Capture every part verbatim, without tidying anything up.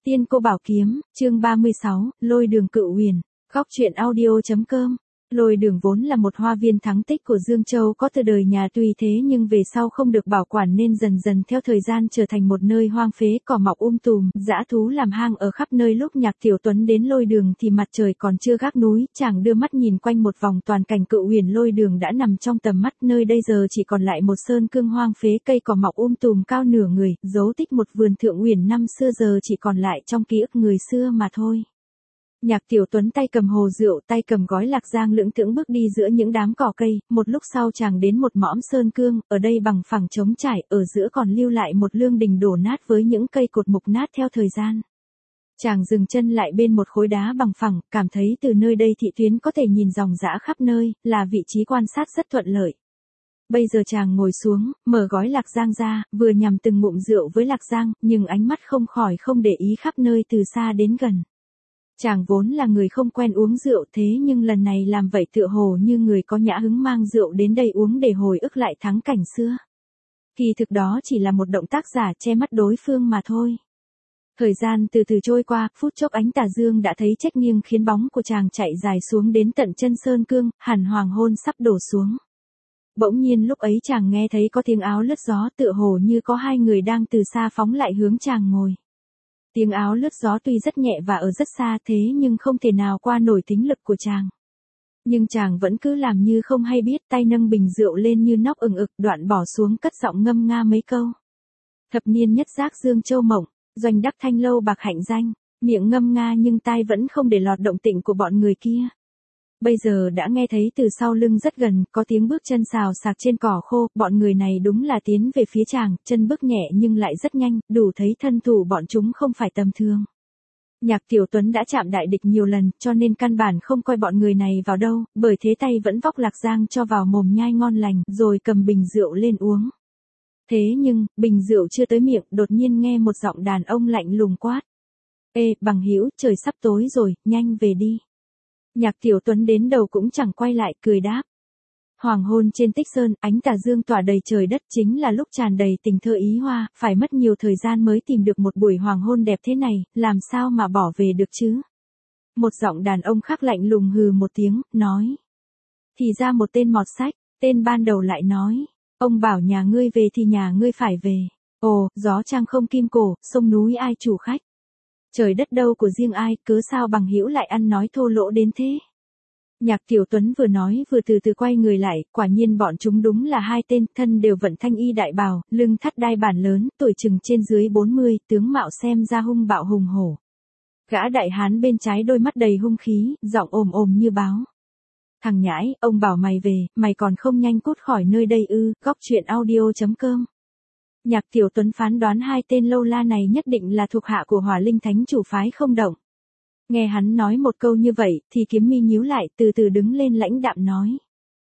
Tiên cô bảo kiếm, chương ba mươi sáu, Lôi Đường Cựu Huyền, góc truyện audio.com. Lôi Đường vốn là một hoa viên thắng tích của Dương Châu có từ đời nhà, tuy thế nhưng về sau không được bảo quản nên dần dần theo thời gian trở thành một nơi hoang phế, cỏ mọc um tùm, dã thú làm hang ở khắp nơi. Lúc Nhạc Tiểu Tuấn đến Lôi Đường thì mặt trời còn chưa gác núi, chàng đưa mắt nhìn quanh một vòng, toàn cảnh Cựu Huyền Lôi Đường đã nằm trong tầm mắt. Nơi đây giờ chỉ còn lại một sơn cương hoang phế, cây cỏ mọc um tùm cao nửa người, dấu tích một vườn thượng uyển năm xưa giờ chỉ còn lại trong ký ức người xưa mà thôi. Nhạc Tiểu Tuấn tay cầm hồ rượu, tay cầm gói lạc giang lững thững bước đi giữa những đám cỏ cây, một lúc sau chàng đến một mõm sơn cương, ở đây bằng phẳng trống trải, ở giữa còn lưu lại một lương đình đổ nát với những cây cột mục nát theo thời gian. Chàng dừng chân lại bên một khối đá bằng phẳng, cảm thấy từ nơi đây thị tuyến có thể nhìn ròng rã khắp nơi, là vị trí quan sát rất thuận lợi. Bây giờ chàng ngồi xuống, mở gói lạc giang ra, vừa nhằm từng ngụm rượu với lạc giang, nhưng ánh mắt không khỏi không để ý khắp nơi từ xa đến gần. Chàng vốn là người không quen uống rượu, thế nhưng lần này làm vậy tựa hồ như người có nhã hứng mang rượu đến đây uống để hồi ức lại thắng cảnh xưa. Kỳ thực đó chỉ là một động tác giả che mắt đối phương mà thôi. Thời gian từ từ trôi qua, phút chốc ánh tà dương đã thấy trách nghiêng khiến bóng của chàng chạy dài xuống đến tận chân sơn cương, hẳn hoàng hôn sắp đổ xuống. Bỗng nhiên lúc ấy chàng nghe thấy có tiếng áo lướt gió, tựa hồ như có hai người đang từ xa phóng lại hướng chàng ngồi. Tiếng áo lướt gió tuy rất nhẹ và ở rất xa, thế nhưng không thể nào qua nổi thính lực của chàng. Nhưng chàng vẫn cứ làm như không hay biết, tay nâng bình rượu lên như nóc ừng ực, đoạn bỏ xuống cất giọng ngâm nga mấy câu. Thập niên nhất giác Dương Châu mộng, doanh đắc thanh lâu bạc hạnh danh, miệng ngâm nga nhưng tai vẫn không để lọt động tĩnh của bọn người kia. Bây giờ đã nghe thấy từ sau lưng rất gần, có tiếng bước chân xào xạc trên cỏ khô, bọn người này đúng là tiến về phía chàng, chân bước nhẹ nhưng lại rất nhanh, đủ thấy thân thủ bọn chúng không phải tầm thường. Nhạc Tiểu Tuấn đã chạm đại địch nhiều lần, cho nên căn bản không coi bọn người này vào đâu, bởi thế tay vẫn vóc lạc giang cho vào mồm nhai ngon lành, rồi cầm bình rượu lên uống. Thế nhưng, bình rượu chưa tới miệng, đột nhiên nghe một giọng đàn ông lạnh lùng quát. Ê, bằng hữu, trời sắp tối rồi, nhanh về đi. Nhạc Tiểu Tuấn đến đầu cũng chẳng quay lại, cười đáp. Hoàng hôn trên Tích Sơn, ánh tà dương tỏa đầy trời đất, chính là lúc tràn đầy tình thơ ý hoa, phải mất nhiều thời gian mới tìm được một buổi hoàng hôn đẹp thế này, làm sao mà bỏ về được chứ? Một giọng đàn ông khác lạnh lùng hừ một tiếng, nói. Thì ra một tên mọt sách, tên ban đầu lại nói. Ông bảo nhà ngươi về thì nhà ngươi phải về. Ồ, gió trăng không kim cổ, sông núi ai chủ khách. Trời đất đâu của riêng ai, cớ sao bằng hữu lại ăn nói thô lỗ đến thế? Nhạc Tiểu Tuấn vừa nói vừa từ từ quay người lại, quả nhiên bọn chúng đúng là hai tên, thân đều vận thanh y đại bào, lưng thắt đai bản lớn, tuổi chừng trên dưới bốn mươi, tướng mạo xem ra hung bạo hùng hổ. Gã đại hán bên trái đôi mắt đầy hung khí, giọng ồm ồm như báo. Thằng nhãi, ông bảo mày về, mày còn không nhanh cút khỏi nơi đây ư? Góc truyện audio.com. Nhạc Tiểu Tuấn phán đoán hai tên lâu la này nhất định là thuộc hạ của Hỏa Linh Thánh chủ phái không động. Nghe hắn nói một câu như vậy, thì kiếm mi nhíu lại, từ từ đứng lên lãnh đạm nói.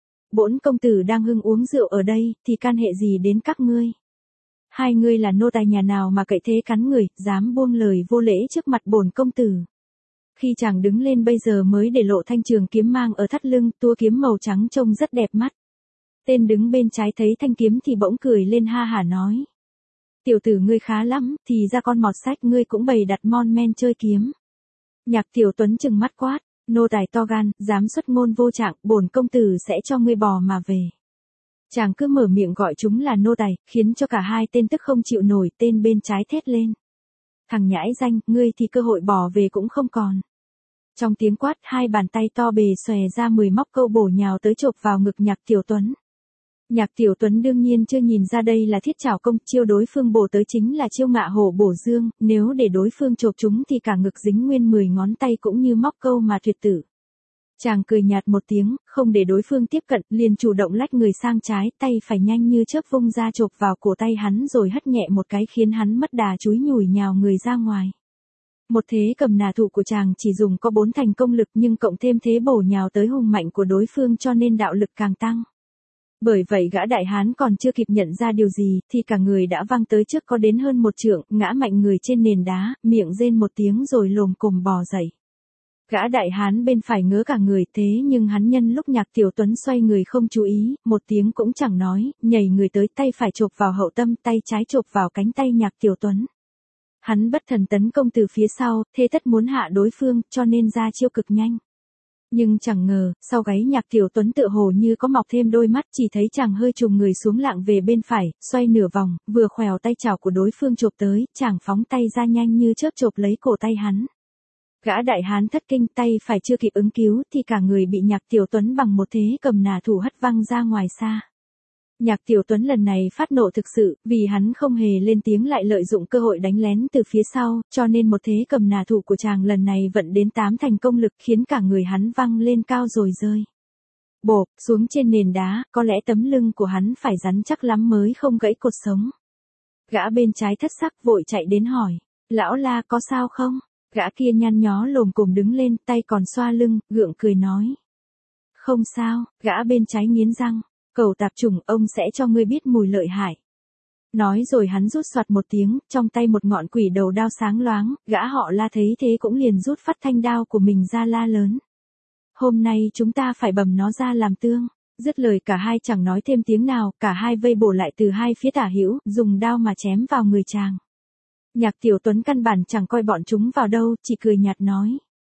Bổn công tử đang hưng uống rượu ở đây, thì can hệ gì đến các ngươi? Hai ngươi là nô tài nhà nào mà cậy thế cắn người, dám buông lời vô lễ trước mặt bổn công tử? Khi chàng đứng lên bây giờ mới để lộ thanh trường kiếm mang ở thắt lưng, tua kiếm màu trắng trông rất đẹp mắt. Tên đứng bên trái thấy thanh kiếm thì bỗng cười lên ha hả nói. Tiểu tử ngươi khá lắm, thì ra con mọt sách ngươi cũng bày đặt mon men chơi kiếm. Nhạc Tiểu Tuấn trừng mắt quát, nô tài to gan, dám xuất ngôn vô trạng, bổn công tử sẽ cho ngươi bò mà về. Chàng cứ mở miệng gọi chúng là nô tài, khiến cho cả hai tên tức không chịu nổi, tên bên trái thét lên. Thằng nhãi danh, ngươi thì cơ hội bò về cũng không còn. Trong tiếng quát, hai bàn tay to bề xòe ra mười móc câu bổ nhào tới chộp vào ngực Nhạc Tiểu Tuấn. Nhạc Tiểu Tuấn đương nhiên chưa nhìn ra đây là thiết trảo công, chiêu đối phương bổ tới chính là chiêu ngạ hổ bổ dương, nếu để đối phương chộp chúng thì cả ngực dính nguyên mười ngón tay cũng như móc câu mà tuyệt tử. Chàng cười nhạt một tiếng, không để đối phương tiếp cận, liền chủ động lách người sang trái, tay phải nhanh như chớp vung ra chộp vào cổ tay hắn rồi hất nhẹ một cái khiến hắn mất đà chúi nhủi nhào người ra ngoài. Một thế cầm nà thủ của chàng chỉ dùng có bốn thành công lực nhưng cộng thêm thế bổ nhào tới hùng mạnh của đối phương cho nên đạo lực càng tăng. Bởi vậy gã đại hán còn chưa kịp nhận ra điều gì, thì cả người đã văng tới trước có đến hơn một trượng, ngã mạnh người trên nền đá, miệng rên một tiếng rồi lồm cồm bò dậy. Gã đại hán bên phải ngớ cả người, thế nhưng hắn nhân lúc Nhạc Tiểu Tuấn xoay người không chú ý, một tiếng cũng chẳng nói, nhảy người tới, tay phải chộp vào hậu tâm, tay trái chộp vào cánh tay Nhạc Tiểu Tuấn. Hắn bất thần tấn công từ phía sau, thế tất muốn hạ đối phương, cho nên ra chiêu cực nhanh. Nhưng chẳng ngờ, sau gáy Nhạc Tiểu Tuấn tựa hồ như có mọc thêm đôi mắt, chỉ thấy chàng hơi trùng người xuống lạng về bên phải, xoay nửa vòng, vừa khèo tay chảo của đối phương chộp tới, chàng phóng tay ra nhanh như chớp chộp lấy cổ tay hắn. Gã đại hán thất kinh, tay phải chưa kịp ứng cứu thì cả người bị Nhạc Tiểu Tuấn bằng một thế cầm nà thủ hất văng ra ngoài xa. Nhạc Tiểu Tuấn lần này phát nộ thực sự, vì hắn không hề lên tiếng lại lợi dụng cơ hội đánh lén từ phía sau, cho nên một thế cầm nà thủ của chàng lần này vận đến tám thành công lực khiến cả người hắn văng lên cao rồi rơi. Bộp, xuống trên nền đá, có lẽ tấm lưng của hắn phải rắn chắc lắm mới không gãy cột sống. Gã bên trái thất sắc vội chạy đến hỏi, lão La có sao không? Gã kia nhăn nhó lồm cồm đứng lên, tay còn xoa lưng, gượng cười nói. Không sao, gã bên trái nghiến răng. Cầu tạp chủng, ông sẽ cho ngươi biết mùi lợi hại. Nói rồi hắn rút soạt một tiếng, trong tay một ngọn quỷ đầu đao sáng loáng, gã họ La thấy thế cũng liền rút phát thanh đao của mình ra la lớn. Hôm nay chúng ta phải bầm nó ra làm tương. Dứt lời cả hai chẳng nói thêm tiếng nào, cả hai vây bổ lại từ hai phía tả hữu, dùng đao mà chém vào người chàng. Nhạc Tiểu Tuấn căn bản chẳng coi bọn chúng vào đâu, chỉ cười nhạt nói.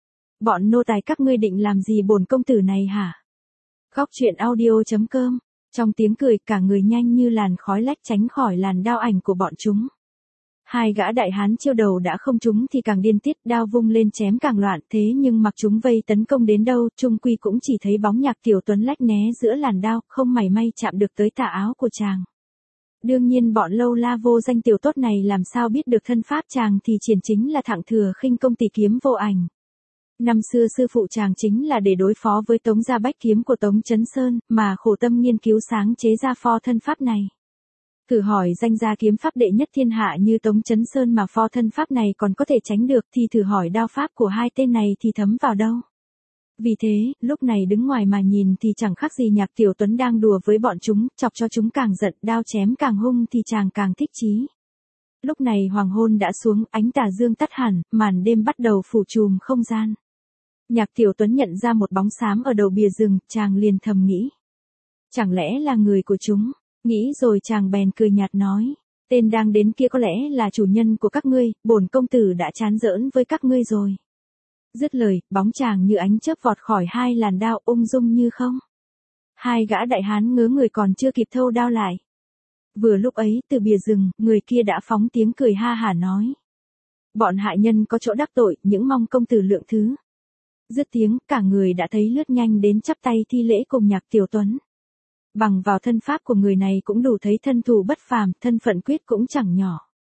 Bọn nô tài các ngươi định làm gì bổn công tử này hả? Góc truyện audio chấm com. Trong tiếng cười cả người nhanh như làn khói lách tránh khỏi làn đao ảnh của bọn chúng. Hai gã đại hán chiêu đầu đã không trúng thì càng điên tiết, đao vung lên chém càng loạn, thế nhưng mặc chúng vây tấn công đến đâu, chung quy cũng chỉ thấy bóng Nhạc Tiểu Tuấn lách né giữa làn đao, không mảy may chạm được tới tà áo của chàng. Đương nhiên bọn lâu la vô danh tiểu tốt này làm sao biết được thân pháp chàng thì triển chính là thẳng thừa khinh công tỷ kiếm vô ảnh. Năm xưa sư phụ chàng chính là để đối phó với Tống Gia Bách kiếm của Tống Chấn Sơn, mà khổ tâm nghiên cứu sáng chế ra pho thân pháp này. Thử hỏi danh gia kiếm pháp đệ nhất thiên hạ như Tống Chấn Sơn mà pho thân pháp này còn có thể tránh được thì thử hỏi đao pháp của hai tên này thì thấm vào đâu. Vì thế, lúc này đứng ngoài mà nhìn thì chẳng khác gì Nhạc Tiểu Tuấn đang đùa với bọn chúng, chọc cho chúng càng giận, đao chém càng hung thì chàng càng thích chí. Lúc này hoàng hôn đã xuống, ánh tà dương tắt hẳn, màn đêm bắt đầu phủ trùm không gian. Nhạc Tiểu Tuấn nhận ra một bóng xám ở đầu bìa rừng, chàng liền thầm nghĩ. Chẳng lẽ là người của chúng? Nghĩ rồi chàng bèn cười nhạt nói. Tên đang đến kia có lẽ là chủ nhân của các ngươi, bổn công tử đã chán giỡn với các ngươi rồi. Dứt lời, bóng chàng như ánh chớp vọt khỏi hai làn đao ung dung như không. Hai gã đại hán ngớ người còn chưa kịp thâu đao lại. Vừa lúc ấy, từ bìa rừng, người kia đã phóng tiếng cười ha hả nói. Bọn hại nhân có chỗ đắc tội, những mong công tử lượng thứ. Dứt tiếng, cả người đã thấy lướt nhanh đến chắp tay thi lễ cùng Nhạc Tiểu Tuấn. Bằng vào thân pháp của người này cũng đủ thấy thân thủ bất phàm, thân phận quyết cũng chẳng nhỏ.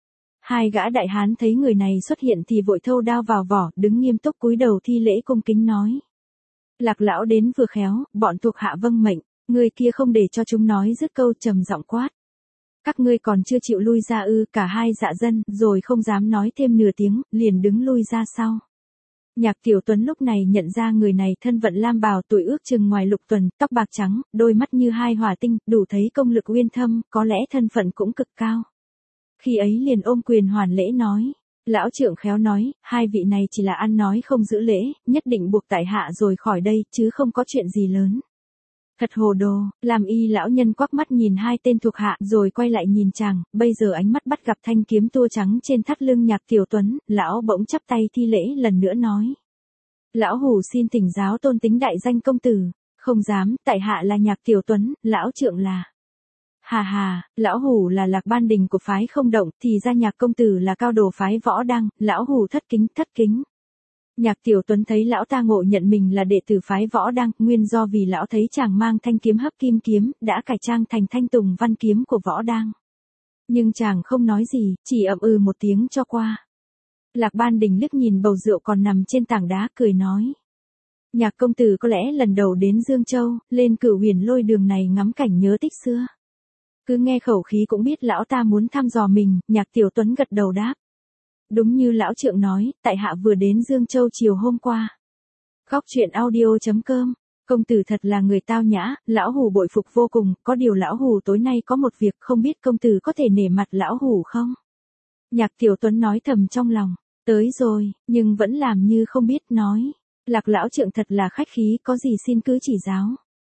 Hai gã đại hán thấy người này xuất hiện thì vội thâu đao vào vỏ, đứng nghiêm túc cúi đầu thi lễ cung kính nói. Lạc lão đến vừa khéo, bọn thuộc hạ vâng mệnh, người kia không để cho chúng nói dứt câu trầm giọng quát. Các ngươi còn chưa chịu lui ra ư? Cả hai dạ dân, rồi không dám nói thêm nửa tiếng, liền đứng lui ra sau. Nhạc Tiểu Tuấn lúc này nhận ra người này thân vận lam bào, tuổi ước chừng ngoài lục tuần, tóc bạc trắng, đôi mắt như hai hỏa tinh, đủ thấy công lực uyên thâm, có lẽ thân phận cũng cực cao. Khi ấy liền ôm quyền hoàn lễ nói. Lão trưởng khéo nói, hai vị này chỉ là ăn nói không giữ lễ, nhất định buộc tại hạ rồi khỏi đây, chứ không có chuyện gì lớn. Thật hồ đồ, làm y lão nhân quắc mắt nhìn hai tên thuộc hạ rồi quay lại nhìn chàng, bây giờ ánh mắt bắt gặp thanh kiếm tua trắng trên thắt lưng Nhạc Tiểu Tuấn, lão bỗng chắp tay thi lễ lần nữa nói. Lão hủ xin thỉnh giáo tôn tính đại danh công tử. Không dám, tại hạ là Nhạc Tiểu Tuấn, lão trượng là. Hà hà, lão hủ là Lạc Ban Đình của phái Không Động, thì ra Nhạc công tử là cao đồ phái Võ Đăng, lão hủ thất kính, thất kính. Nhạc Tiểu Tuấn thấy lão ta ngộ nhận mình là đệ tử phái Võ Đăng, nguyên do vì lão thấy chàng mang thanh kiếm hấp kim kiếm, đã cải trang thành thanh tùng văn kiếm của Võ Đăng. Nhưng chàng không nói gì, chỉ ậm ừ một tiếng cho qua. Lạc Ban Đình liếc nhìn bầu rượu còn nằm trên tảng đá, cười nói. Nhạc công tử có lẽ lần đầu đến Dương Châu, lên Cửu Huyền Lôi Đường này ngắm cảnh nhớ tích xưa. Cứ nghe khẩu khí cũng biết lão ta muốn thăm dò mình, Nhạc Tiểu Tuấn gật đầu đáp. Đúng như lão trượng nói, tại hạ vừa đến Dương Châu chiều hôm qua. Góc truyện audio chấm com. Công tử thật là người tao nhã, lão hủ bội phục vô cùng, có điều lão hủ tối nay có một việc không biết công tử có thể nể mặt lão hủ không? Nhạc Tiểu Tuấn nói thầm trong lòng, tới rồi, nhưng vẫn làm như không biết nói. Lạc lão trượng thật là khách khí, có gì xin cứ chỉ giáo.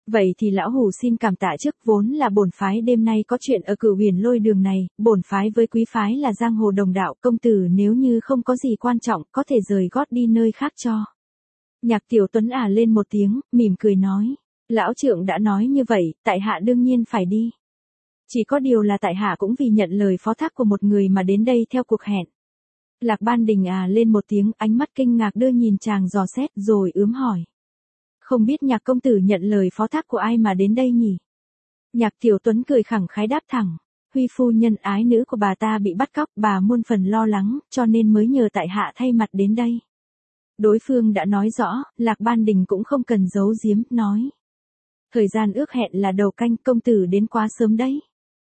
Vậy thì lão hủ xin cảm tạ trước, vốn là bổn phái đêm nay có chuyện ở Cửu Huyền Lôi Đường này, bổn phái với quý phái là giang hồ đồng đạo, công tử nếu như không có gì quan trọng, có thể rời gót đi nơi khác cho. Nhạc Tiểu Tuấn à lên một tiếng, mỉm cười nói, lão trượng đã nói như vậy, tại hạ đương nhiên phải đi. Chỉ có điều là tại hạ cũng vì nhận lời phó thác của một người mà đến đây theo cuộc hẹn. Lạc Ban Đình à lên một tiếng, ánh mắt kinh ngạc đưa nhìn chàng dò xét, rồi ướm hỏi. Không biết Nhạc công tử nhận lời phó thác của ai mà đến đây nhỉ? Nhạc Tiểu Tuấn cười khẳng khái đáp thẳng, Huy phu nhân ái nữ của bà ta bị bắt cóc, bà muôn phần lo lắng, cho nên mới nhờ tại hạ thay mặt đến đây. Đối phương đã nói rõ, Lạc Ban Đình cũng không cần giấu giếm, nói. Thời gian ước hẹn là đầu canh, công tử đến quá sớm đấy.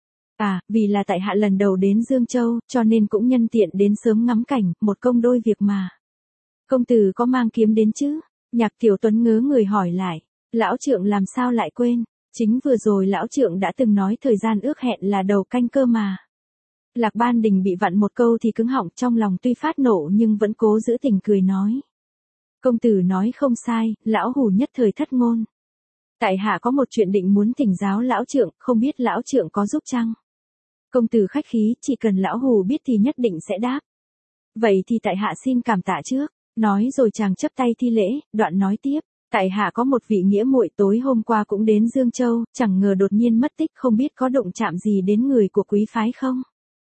À, vì là tại hạ lần đầu đến Dương Châu, cho nên cũng nhân tiện đến sớm ngắm cảnh, một công đôi việc mà. Công tử có mang kiếm đến chứ? Nhạc Tiểu Tuấn ngớ người hỏi lại, lão trượng làm sao lại quên, chính vừa rồi lão trượng đã từng nói thời gian ước hẹn là đầu canh cơ mà. Lạc Ban Đình bị vặn một câu thì cứng họng, trong lòng tuy phát nộ nhưng vẫn cố giữ tình cười nói. Công tử nói không sai, lão hủ nhất thời thất ngôn. Tại hạ có một chuyện định muốn thỉnh giáo lão trượng, không biết lão trượng có giúp chăng? Công tử khách khí, chỉ cần lão hủ biết thì nhất định sẽ đáp. Vậy thì tại hạ xin cảm tạ trước. Nói rồi chàng chắp tay thi lễ, đoạn nói tiếp, tại hạ có một vị nghĩa muội tối hôm qua cũng đến Dương Châu, chẳng ngờ đột nhiên mất tích, không biết có động chạm gì đến người của quý phái không?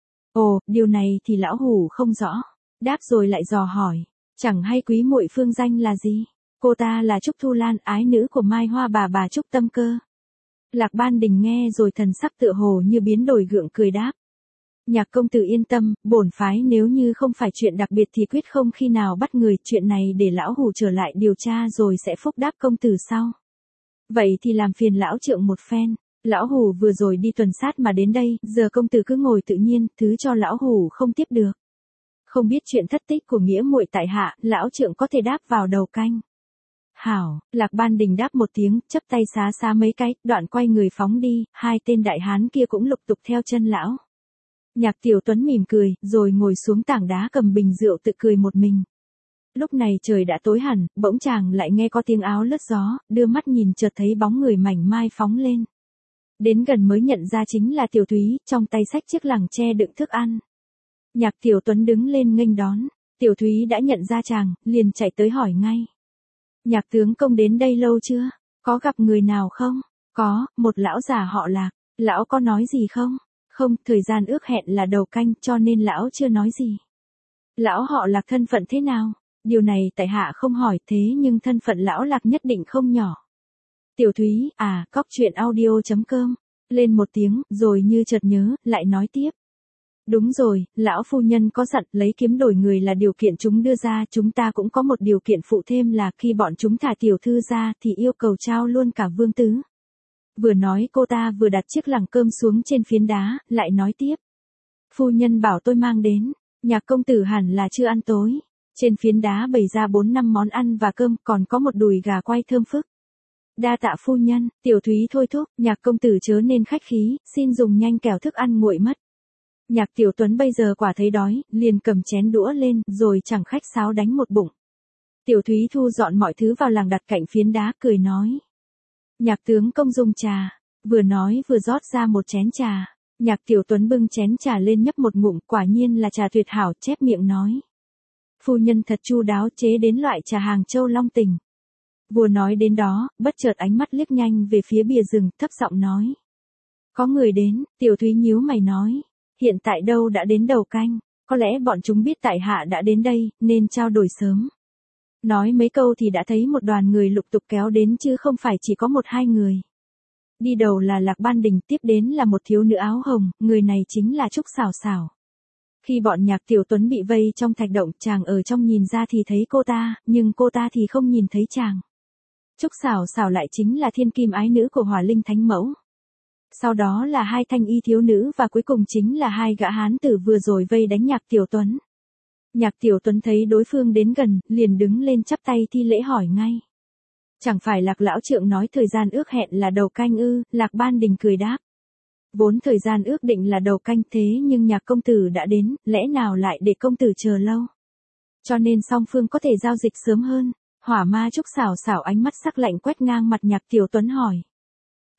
Ồ, điều này thì lão hủ không rõ. Đáp rồi lại dò hỏi, chẳng hay quý muội phương danh là gì? Cô ta là Trúc Thu Lan, ái nữ của Mai Hoa bà bà Trúc Tâm Cơ. Lạc Ban Đình nghe rồi thần sắc tựa hồ như biến đổi, gượng cười đáp. Nhạc công tử yên tâm, bổn phái nếu như không phải chuyện đặc biệt thì quyết không khi nào bắt người, chuyện này để lão hủ trở lại điều tra rồi sẽ phúc đáp công tử sau. Vậy thì làm phiền lão trượng một phen, lão hủ vừa rồi đi tuần sát mà đến đây, giờ công tử cứ ngồi tự nhiên, thứ cho lão hủ không tiếp được. Không biết chuyện thất tích của nghĩa muội tại hạ, lão trượng có thể đáp vào đầu canh. Hảo, Lạc Ban Đình đáp một tiếng, chấp tay xá xá mấy cái, đoạn quay người phóng đi, hai tên đại hán kia cũng lục tục theo chân lão. Nhạc Tiểu Tuấn mỉm cười, rồi ngồi xuống tảng đá cầm bình rượu tự cười một mình. Lúc này trời đã tối hẳn, bỗng chàng lại nghe có tiếng áo lướt gió, đưa mắt nhìn chợt thấy bóng người mảnh mai phóng lên. Đến gần mới nhận ra chính là Tiểu Thúy, trong tay xách chiếc lằng tre đựng thức ăn. Nhạc Tiểu Tuấn đứng lên nghênh đón, Tiểu Thúy đã nhận ra chàng, liền chạy tới hỏi ngay. Nhạc tướng công đến đây lâu chưa? Có gặp người nào không? Có, một lão già họ Lạc, lão có nói gì không? Không, thời gian ước hẹn là đầu canh cho nên lão chưa nói gì. Lão họ Lạc thân phận thế nào? Điều này tại hạ không hỏi, thế nhưng thân phận lão Lạc nhất định không nhỏ. Tiểu Thúy, à, cóc truyện audio chấm com, lên một tiếng, rồi như chợt nhớ, lại nói tiếp. Đúng rồi, lão phu nhân có dặn lấy kiếm đổi người là điều kiện chúng đưa ra, chúng ta cũng có một điều kiện phụ thêm là khi bọn chúng thả tiểu thư ra thì yêu cầu trao luôn cả vương tứ. Vừa nói cô ta vừa đặt chiếc lằng cơm xuống trên phiến đá, lại nói tiếp. Phu nhân bảo tôi mang đến, Nhạc công tử hẳn là chưa ăn tối. Trên phiến đá bày ra bốn năm món ăn và cơm, còn có một đùi gà quay thơm phức. Đa tạ phu nhân, Tiểu Thúy thôi thúc, Nhạc công tử chớ nên khách khí, xin dùng nhanh kẻo thức ăn nguội mất. Nhạc Tiểu Tuấn bây giờ quả thấy đói, liền cầm chén đũa lên, rồi chẳng khách sáo đánh một bụng. Tiểu Thúy thu dọn mọi thứ vào làng đặt cạnh phiến đá, cười nói. Nhạc tướng công dùng trà, vừa nói vừa rót ra một chén trà. Nhạc Tiểu Tuấn bưng chén trà lên nhấp một ngụm, quả nhiên là trà tuyệt hảo, chép miệng nói. Phu nhân thật chu đáo chế đến loại trà Hàng Châu Long Tình. Vừa nói đến đó, bất chợt ánh mắt liếc nhanh về phía bìa rừng, thấp giọng nói. Có người đến, Tiểu Thúy nhíu mày nói. Hiện tại đâu đã đến đầu canh, có lẽ bọn chúng biết tại hạ đã đến đây, nên trao đổi sớm. Nói mấy câu thì đã thấy một đoàn người lục tục kéo đến chứ không phải chỉ có một hai người. Đi đầu là Lạc Ban Đình, tiếp đến là một thiếu nữ áo hồng, người này chính là Trúc Xảo Xảo. Khi bọn Nhạc Tiểu Tuấn bị vây trong thạch động, chàng ở trong nhìn ra thì thấy cô ta, nhưng cô ta thì không nhìn thấy chàng. Trúc Xảo Xảo lại chính là thiên kim ái nữ của Hỏa Linh Thánh Mẫu. Sau đó là hai thanh y thiếu nữ và cuối cùng chính là hai gã hán tử vừa rồi vây đánh Nhạc Tiểu Tuấn. Nhạc Tiểu Tuấn thấy đối phương đến gần, liền đứng lên chắp tay thi lễ hỏi ngay. Chẳng phải Lạc lão trượng nói thời gian ước hẹn là đầu canh ư? Lạc Ban Đình cười đáp. Vốn thời gian ước định là đầu canh, thế nhưng Nhạc công tử đã đến, lẽ nào lại để công tử chờ lâu? Cho nên song phương có thể giao dịch sớm hơn. Hỏa ma Trúc Xảo Xảo ánh mắt sắc lạnh quét ngang mặt Nhạc Tiểu Tuấn hỏi.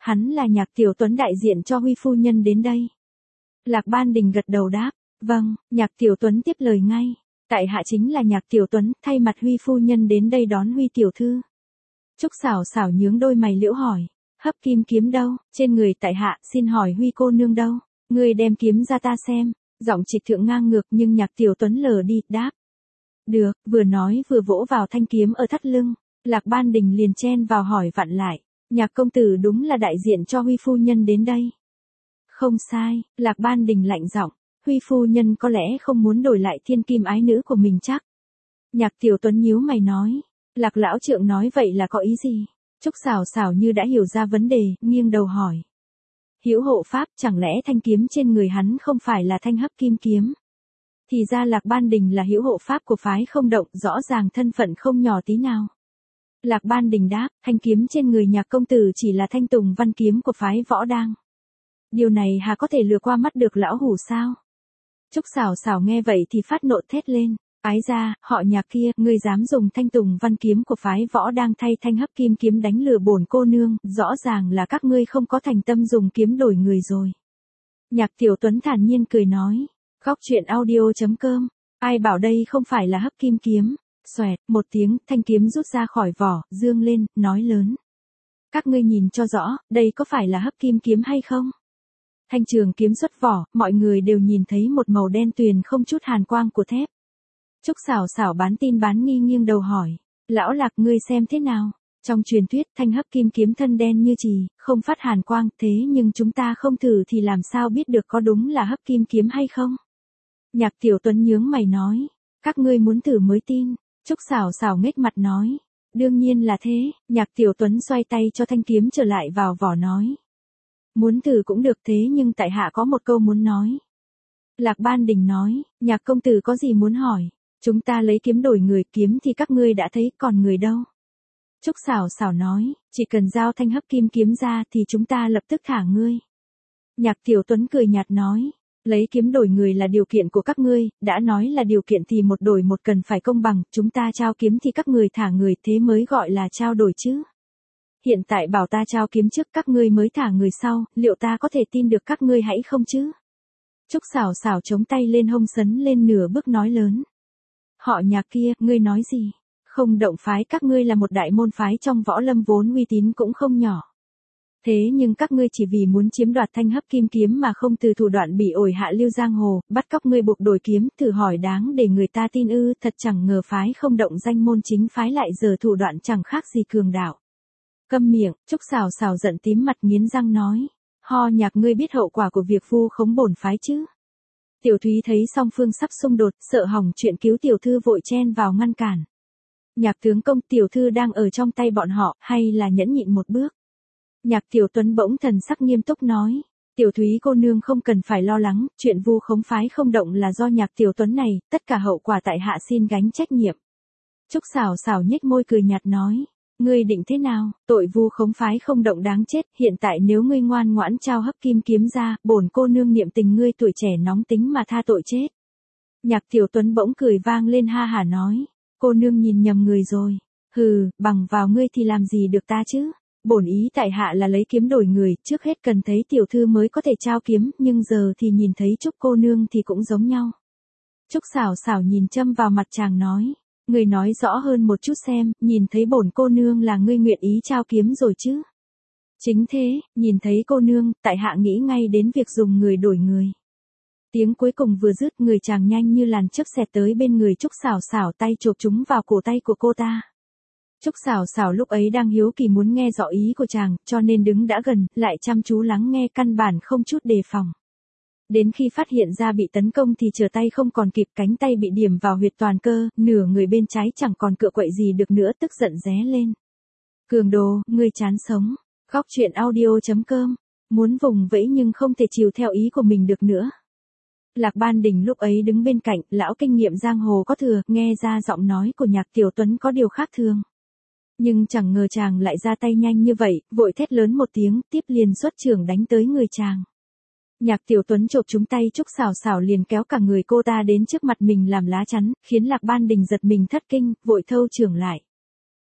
Hắn là Nhạc Tiểu Tuấn đại diện cho Huy phu nhân đến đây. Lạc Ban Đình gật đầu đáp, vâng, Nhạc Tiểu Tuấn tiếp lời ngay. Tại hạ chính là Nhạc Tiểu Tuấn, thay mặt Huy phu nhân đến đây đón Huy tiểu thư. Trúc Sảo Sảo nhướng đôi mày liễu hỏi, hấp kim kiếm đâu, trên người tại hạ, xin hỏi Huy cô nương đâu, ngươi đem kiếm ra ta xem. Giọng trịch thượng ngang ngược nhưng Nhạc Tiểu Tuấn lờ đi, đáp. Được, vừa nói vừa vỗ vào thanh kiếm ở thắt lưng. Lạc Ban Đình liền chen vào hỏi vặn lại, Nhạc công tử đúng là đại diện cho Huy phu nhân đến đây. Không sai, Lạc Ban Đình lạnh giọng, Huy phu nhân có lẽ không muốn đổi lại thiên kim ái nữ của mình chắc. Nhạc Tiểu Tuấn nhíu mày nói, Lạc lão trượng nói vậy là có ý gì? Trúc Sảo Sảo như đã hiểu ra vấn đề, nghiêng đầu hỏi. Hữu hộ pháp, chẳng lẽ thanh kiếm trên người hắn không phải là thanh hấp kim kiếm? Thì ra Lạc Ban Đình là hữu hộ pháp của phái Không Động, rõ ràng thân phận không nhỏ tí nào. Lạc Ban Đình đáp, thanh kiếm trên người Nhạc công tử chỉ là thanh tùng văn kiếm của phái Võ Đang. Điều này hà có thể lừa qua mắt được lão hủ sao? Trúc Sảo Sảo nghe vậy thì phát nộ thét lên, ái ra, họ Nhạc kia, ngươi dám dùng thanh tùng văn kiếm của phái Võ Đang thay thanh hấp kim kiếm đánh lừa bổn cô nương, rõ ràng là các ngươi không có thành tâm dùng kiếm đổi người rồi. Nhạc Tiểu Tuấn thản nhiên cười nói, góc truyện audio chấm com, ai bảo đây không phải là hấp kim kiếm. Xoẹt, một tiếng, thanh kiếm rút ra khỏi vỏ, dương lên, nói lớn. Các ngươi nhìn cho rõ, đây có phải là hấp kim kiếm hay không? Thanh trường kiếm xuất vỏ, mọi người đều nhìn thấy một màu đen tuyền không chút hàn quang của thép. Trúc Sảo Sảo bán tin bán nghi nghiêng đầu hỏi, lão Lạc ngươi xem thế nào? Trong truyền thuyết, thanh hấp kim kiếm thân đen như chì, không phát hàn quang, thế nhưng chúng ta không thử thì làm sao biết được có đúng là hấp kim kiếm hay không? Nhạc Tiểu Tuấn nhướng mày nói, các ngươi muốn thử mới tin. Trúc Sảo Sảo nghếch mặt nói, đương nhiên là thế. Nhạc Tiểu Tuấn xoay tay cho thanh kiếm trở lại vào vỏ nói. Muốn thử cũng được thế nhưng tại hạ có một câu muốn nói. Lạc Ban Đình nói, Nhạc công tử có gì muốn hỏi? Chúng ta lấy kiếm đổi người, kiếm thì các ngươi đã thấy, còn người đâu? Trúc Sảo Sảo nói, chỉ cần giao thanh hấp kim kiếm ra thì chúng ta lập tức thả ngươi. Nhạc Tiểu Tuấn cười nhạt nói, lấy kiếm đổi người là điều kiện của các ngươi, đã nói là điều kiện thì một đổi một cần phải công bằng, chúng ta trao kiếm thì các người thả người, thế mới gọi là trao đổi chứ. Hiện tại bảo ta trao kiếm trước các ngươi mới thả người sau, liệu ta có thể tin được các ngươi hãy không chứ? Trúc Sảo Sảo chống tay lên hông sấn lên nửa bước nói lớn. Họ Nhạc kia, ngươi nói gì? Không Động phái các ngươi là một đại môn phái trong võ lâm vốn uy tín cũng không nhỏ. Thế nhưng các ngươi chỉ vì muốn chiếm đoạt thanh hấp kim kiếm mà không từ thủ đoạn bị ổi hạ lưu giang hồ, bắt cóc ngươi buộc đổi kiếm, thử hỏi đáng để người ta tin ư? Thật chẳng ngờ phái Không Động danh môn chính phái lại giờ thủ đoạn chẳng khác gì cường đạo. Câm miệng, Trúc Sảo Sảo giận tím mặt nghiến răng nói, Ho Nhạc ngươi biết hậu quả của việc vu khống bổn phái chứ? Tiểu Thúy thấy song phương sắp xung đột, sợ hỏng chuyện cứu tiểu thư vội chen vào ngăn cản. Nhạc tướng công, tiểu thư đang ở trong tay bọn họ, hay là nhẫn nhịn một bước? Nhạc Tiểu Tuấn bỗng thần sắc nghiêm túc nói, Tiểu Thúy cô nương không cần phải lo lắng, chuyện vu khống phái Không Động là do Nhạc Tiểu Tuấn này, tất cả hậu quả tại hạ xin gánh trách nhiệm. Trúc Sảo Sảo nhếch môi cười nhạt nói, ngươi định thế nào? Tội vu khống phái Không Động đáng chết, hiện tại nếu ngươi ngoan ngoãn trao hấp kim kiếm ra, bổn cô nương niệm tình ngươi tuổi trẻ nóng tính mà tha tội chết. Nhạc Tiểu Tuấn bỗng cười vang lên ha hả nói, cô nương nhìn nhầm người rồi. Hừ, bằng vào ngươi thì làm gì được ta chứ? Bổn ý tại hạ là lấy kiếm đổi người, trước hết cần thấy tiểu thư mới có thể trao kiếm, nhưng giờ thì nhìn thấy Trúc cô nương thì cũng giống nhau. Trúc Sảo Sảo nhìn châm vào mặt chàng nói, ngươi nói rõ hơn một chút xem, nhìn thấy bổn cô nương là ngươi nguyện ý trao kiếm rồi chứ? Chính thế, nhìn thấy cô nương, tại hạ nghĩ ngay đến việc dùng người đổi người. Tiếng cuối cùng vừa dứt, người chàng nhanh như làn chớp xẹt tới bên người Trúc Sảo Sảo, tay chộp chúng vào cổ tay của cô ta. Trúc Sảo Sảo lúc ấy đang hiếu kỳ muốn nghe rõ ý của chàng, cho nên đứng đã gần, lại chăm chú lắng nghe, căn bản không chút đề phòng. Đến khi phát hiện ra bị tấn công thì trở tay không còn kịp, cánh tay bị điểm vào huyệt toàn cơ, nửa người bên trái chẳng còn cựa quậy gì được nữa, tức giận ré lên. Cường đồ, ngươi chán sống. Góc truyện audio chấm com, muốn vùng vẫy nhưng không thể chiều theo ý của mình được nữa. Lạc Ban Đình lúc ấy đứng bên cạnh, lão kinh nghiệm giang hồ có thừa, nghe ra giọng nói của Nhạc Tiểu Tuấn có điều khác thường. Nhưng chẳng ngờ chàng lại ra tay nhanh như vậy, vội thét lớn một tiếng, tiếp liền xuất chưởng đánh tới người chàng. Nhạc Tiểu Tuấn chộp trúng tay Trúc Sảo Sảo liền kéo cả người cô ta đến trước mặt mình làm lá chắn, khiến Lạc Ban Đình giật mình thất kinh, vội thâu chưởng lại.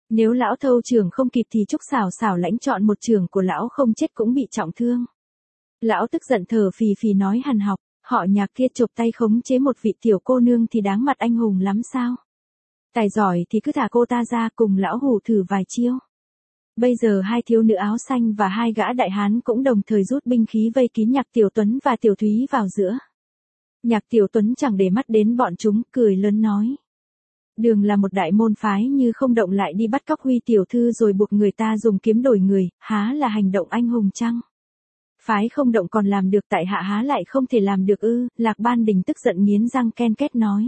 Nếu lão thâu trưởng không kịp thì Trúc Xảo Xảo lãnh chọn một trưởng của lão không chết cũng bị trọng thương. Lão tức giận thở phì phì nói hằn học, họ Nhạc kia chụp tay khống chế một vị tiểu cô nương thì đáng mặt anh hùng lắm sao? Tài giỏi thì cứ thả cô ta ra cùng lão hù thử vài chiêu. Bây giờ hai thiếu nữ áo xanh và hai gã đại hán cũng đồng thời rút binh khí vây kín Nhạc Tiểu Tuấn và Tiểu Thúy vào giữa. Nhạc Tiểu Tuấn chẳng để mắt đến bọn chúng, cười lớn nói. Đường là một đại môn phái như không động lại đi bắt cóc Huy tiểu thư rồi buộc người ta dùng kiếm đổi người, há là hành động anh hùng chăng? Phái không động còn làm được tại hạ há lại không thể làm được ư? Lạc Ban Đình tức giận nghiến răng ken két nói.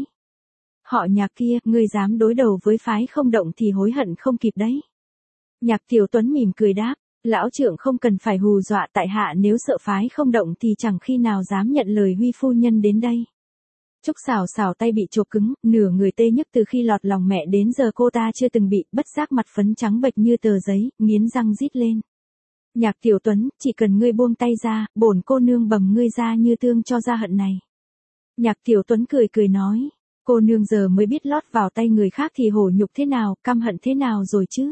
Họ Nhạc kia, ngươi dám đối đầu với phái không động thì hối hận không kịp đấy. Nhạc Tiểu Tuấn mỉm cười đáp, lão trưởng không cần phải hù dọa tại hạ, nếu sợ phái không động thì chẳng khi nào dám nhận lời Huy phu nhân đến đây. Trúc Xảo Xảo tay bị chộp cứng, nửa người tê nhức từ khi lọt lòng mẹ đến giờ cô ta chưa từng bị, bất giác mặt phấn trắng bệch như tờ giấy, nghiến răng rít lên. Nhạc Tiểu Tuấn, chỉ cần ngươi buông tay ra, bổn cô nương bầm ngươi ra như tương cho ra hận này. Nhạc Tiểu Tuấn cười cười nói, cô nương giờ mới biết lót vào tay người khác thì hổ nhục thế nào, căm hận thế nào rồi chứ?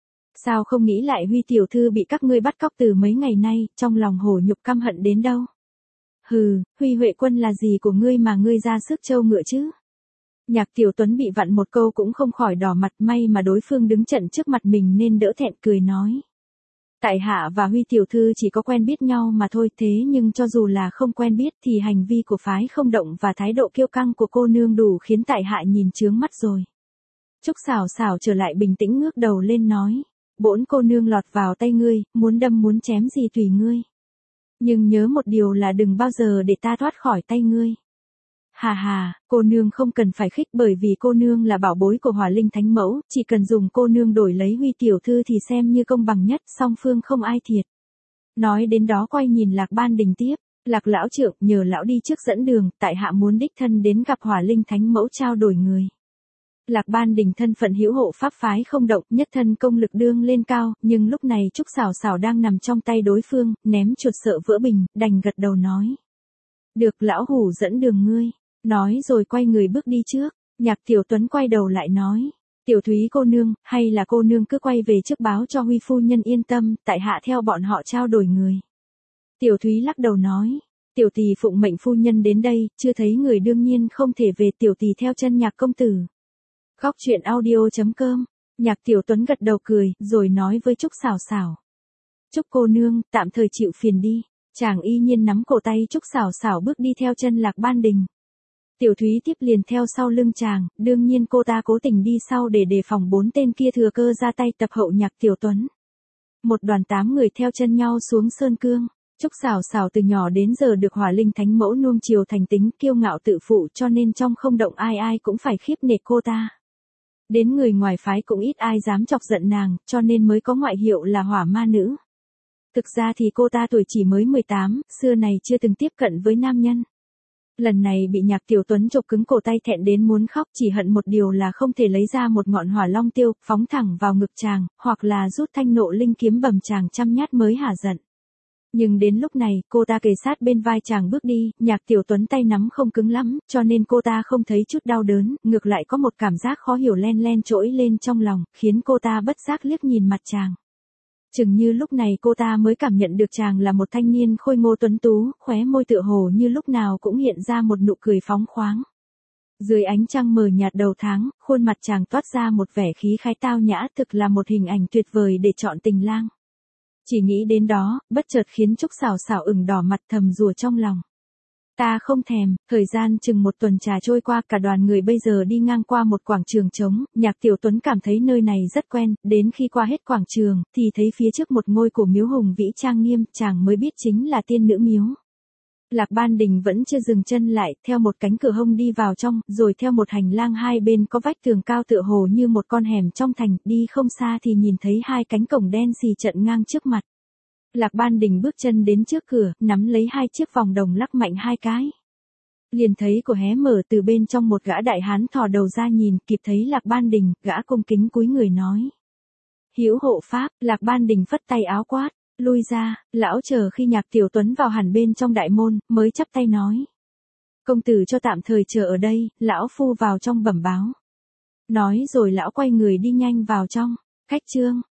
Sao không nghĩ lại Huy tiểu thư bị các ngươi bắt cóc từ mấy ngày nay, trong lòng hổ nhục căm hận đến đâu? Hừ, Huy Huệ Quân là gì của ngươi mà ngươi ra sức trâu ngựa chứ? Nhạc Tiểu Tuấn bị vặn một câu cũng không khỏi đỏ mặt, may mà đối phương đứng trận trước mặt mình nên đỡ thẹn cười nói. Tại hạ và Huy tiểu thư chỉ có quen biết nhau mà thôi, thế nhưng cho dù là không quen biết thì hành vi của phái không động và thái độ kiêu căng của cô nương đủ khiến tại hạ nhìn chướng mắt rồi. Trúc Xảo Xảo trở lại bình tĩnh ngước đầu lên nói, bổn cô nương lọt vào tay ngươi, muốn đâm muốn chém gì tùy ngươi. Nhưng nhớ một điều là đừng bao giờ để ta thoát khỏi tay ngươi. Hà hà, cô nương không cần phải khích, bởi vì cô nương là bảo bối của Hỏa Linh Thánh Mẫu, chỉ cần dùng cô nương đổi lấy Huy tiểu thư thì xem như công bằng nhất, song phương không ai thiệt. Nói đến đó quay nhìn Lạc Ban Đình tiếp, Lạc lão trưởng, nhờ lão đi trước dẫn đường, tại hạ muốn đích thân đến gặp Hỏa Linh Thánh Mẫu trao đổi người. Lạc Ban Đình thân phận hữu hộ pháp phái không động, nhất thân công lực đương lên cao, nhưng lúc này Trúc Xảo Xảo đang nằm trong tay đối phương, ném chuột sợ vỡ bình, đành gật đầu nói. Được, lão hủ dẫn đường ngươi. Nói rồi quay người bước đi trước. Nhạc Tiểu Tuấn quay đầu lại nói, Tiểu Thúy cô nương, hay là cô nương cứ quay về trước báo cho Huy phu nhân yên tâm, tại hạ theo bọn họ trao đổi người. Tiểu Thúy lắc đầu nói, tiểu tỳ phụng mệnh phu nhân đến đây, chưa thấy người đương nhiên không thể về, tiểu tỳ theo chân Nhạc công tử. Góc truyện audio chấm com. Nhạc Tiểu Tuấn gật đầu cười, rồi nói với Trúc Xảo Xảo. Trúc cô nương, tạm thời chịu phiền đi. Chàng y nhiên nắm cổ tay Trúc Xảo Xảo bước đi theo chân Lạc Ban Đình. Tiểu Thúy tiếp liền theo sau lưng chàng, đương nhiên cô ta cố tình đi sau để đề phòng bốn tên kia thừa cơ ra tay tập hậu Nhạc Tiểu Tuấn. Một đoàn tám người theo chân nhau xuống Sơn Cương. Trúc Xảo Xảo từ nhỏ đến giờ được Hỏa Linh Thánh Mẫu nuông chiều thành tính kiêu ngạo tự phụ, cho nên trong không động ai ai cũng phải khiếp nể cô ta. Đến người ngoài phái cũng ít ai dám chọc giận nàng, cho nên mới có ngoại hiệu là Hỏa Ma Nữ. Thực ra thì cô ta tuổi chỉ mới mười tám, xưa này chưa từng tiếp cận với nam nhân. Lần này bị Nhạc Tiểu Tuấn chộp cứng cổ tay thẹn đến muốn khóc, chỉ hận một điều là không thể lấy ra một ngọn hỏa long tiêu, phóng thẳng vào ngực chàng, hoặc là rút thanh nộ linh kiếm bầm chàng trăm nhát mới hả giận. Nhưng đến lúc này, cô ta kề sát bên vai chàng bước đi, Nhạc Tiểu Tuấn tay nắm không cứng lắm, cho nên cô ta không thấy chút đau đớn, ngược lại có một cảm giác khó hiểu len len trỗi lên trong lòng, khiến cô ta bất giác liếc nhìn mặt chàng. Chừng như lúc này cô ta mới cảm nhận được chàng là một thanh niên khôi ngô tuấn tú, khóe môi tựa hồ như lúc nào cũng hiện ra một nụ cười phóng khoáng. Dưới ánh trăng mờ nhạt đầu tháng, khuôn mặt chàng toát ra một vẻ khí khái tao nhã, thực là một hình ảnh tuyệt vời để chọn tình lang. Chỉ nghĩ đến đó, bất chợt khiến Trúc Xảo Xảo ửng đỏ mặt thầm rủa trong lòng. Ta không thèm. Thời gian chừng một tuần trà trôi qua, cả đoàn người bây giờ đi ngang qua một quảng trường trống, Nhạc Tiểu Tuấn cảm thấy nơi này rất quen, đến khi qua hết quảng trường, thì thấy phía trước một ngôi cổ miếu hùng vĩ trang nghiêm, chàng mới biết chính là tiên nữ miếu. Lạc Ban Đình vẫn chưa dừng chân lại, theo một cánh cửa hông đi vào trong, rồi theo một hành lang hai bên có vách tường cao tựa hồ như một con hẻm trong thành, đi không xa thì nhìn thấy hai cánh cổng đen xì chặn ngang trước mặt. Lạc Ban Đình bước chân đến trước cửa, nắm lấy hai chiếc vòng đồng lắc mạnh hai cái. Liền thấy cửa hé mở, từ bên trong một gã đại hán thò đầu ra nhìn, kịp thấy Lạc Ban Đình, gã cung kính cúi người nói. Hữu hộ pháp. Lạc Ban Đình phất tay áo quát, lui ra. Lão chờ khi Nhạc Tiểu Tuấn vào hẳn bên trong đại môn, mới chắp tay nói. Công tử cho tạm thời chờ ở đây, lão phu vào trong bẩm báo. Nói rồi lão quay người đi nhanh vào trong. Khách trương.